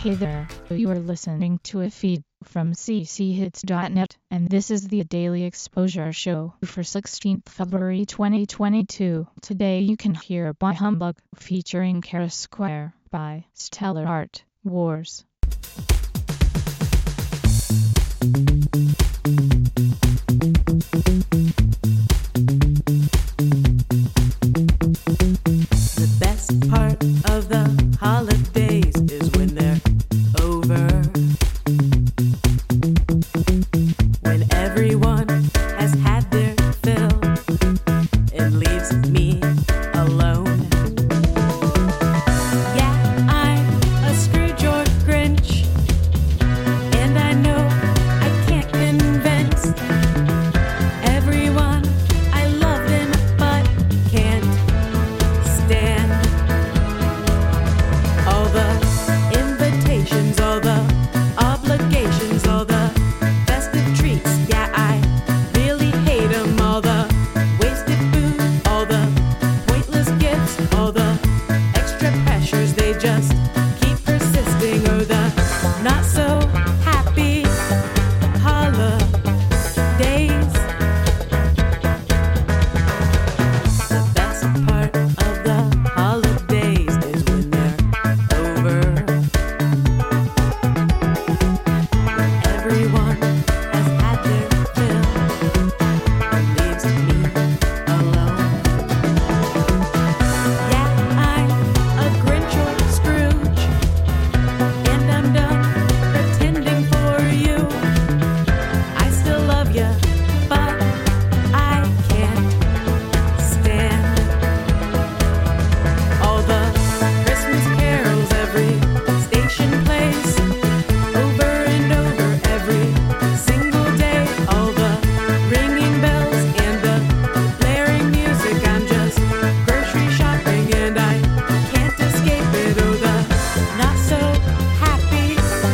Hey there, you are listening to a feed from cchits.net, and this is the Daily Exposure Show for 16th February 2022. Today you can hear Bah Humbug featuring Kara Square by Stellar Art Wars. The best part of the holidays is when they're over, when everyone has had their fill and leaves me alone. Yeah, I'm a Scrooge or Grinch, and I know I can't convince everyone I love them but can't stand all the invitations, all the obligations, all the festive treats. Yeah, I really hate them. All the wasted food, all the pointless gifts, all the extra pressures, they just keep persisting. Oh, the not so happy holidays. The best part of the holidays is when they're over. Everyone has had their fill and leaves me alone. Yeah, I'm a Grinch or Scrooge, and I'm done pretending for you. I still love you, but I can't stand all the Christmas carols every station plays over and over every single day. All the ringing bells and the blaring music. I'm just grocery shopping and I can't escape it. Oh, the not so happy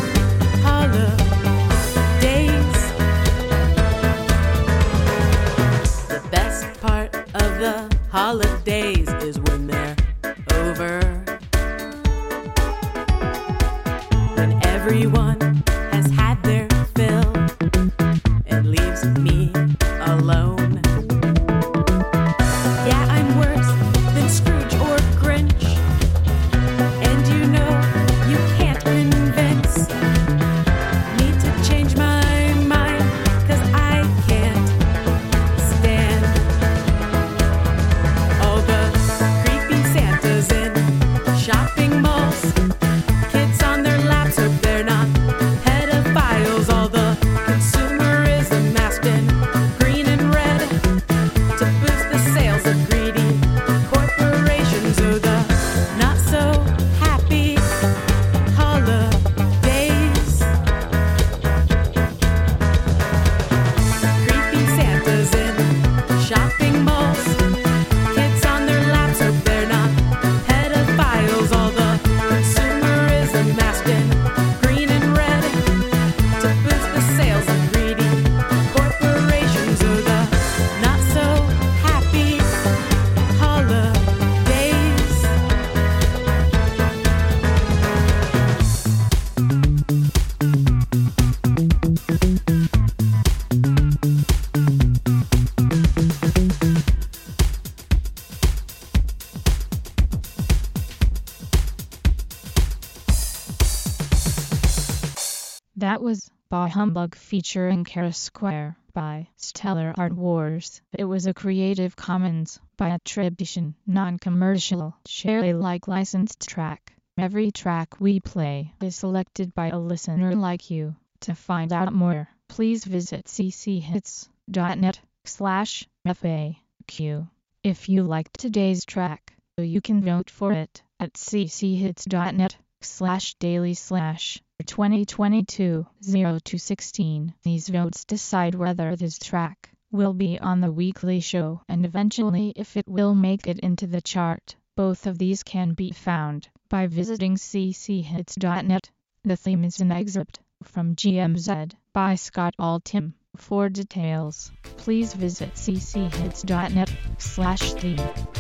holidays. The best part of the holidays is when they're over, when everyone has had their fill and leaves me alone. Yeah, I'm worse than Scrooge or Grinch, and you know you can't convince me to change my mind, 'cause I can't stand all the creepy Santas in shopping malls. Kids on their laps hope they're not pedophiles. All the consumerism masked in green and red to boost the sales of greedy corporations. Oh, the not so happy holidays. Creepy Santas in shopping malls. Kids on their laps hope they're not pedophiles. All the consumerism masked in green and red to boost the sales of greedy corporations. Oh, the not so happy holidays. That was Bah Humbug featuring Kara Square by Stellar Art Wars. It was a Creative Commons by attribution, non-commercial, share Alike licensed track. Every track we play is selected by a listener like you. To find out more, please visit cchits.net/FAQ. If you liked today's track, you can vote for it at cchits.net/daily/2022-02-16. These votes decide whether this track will be on the weekly show and eventually if it will make it into the chart. Both of these can be found by visiting cchits.net. The theme is an excerpt from GMZ by Scott Altham. For details, please visit cchits.net/theme.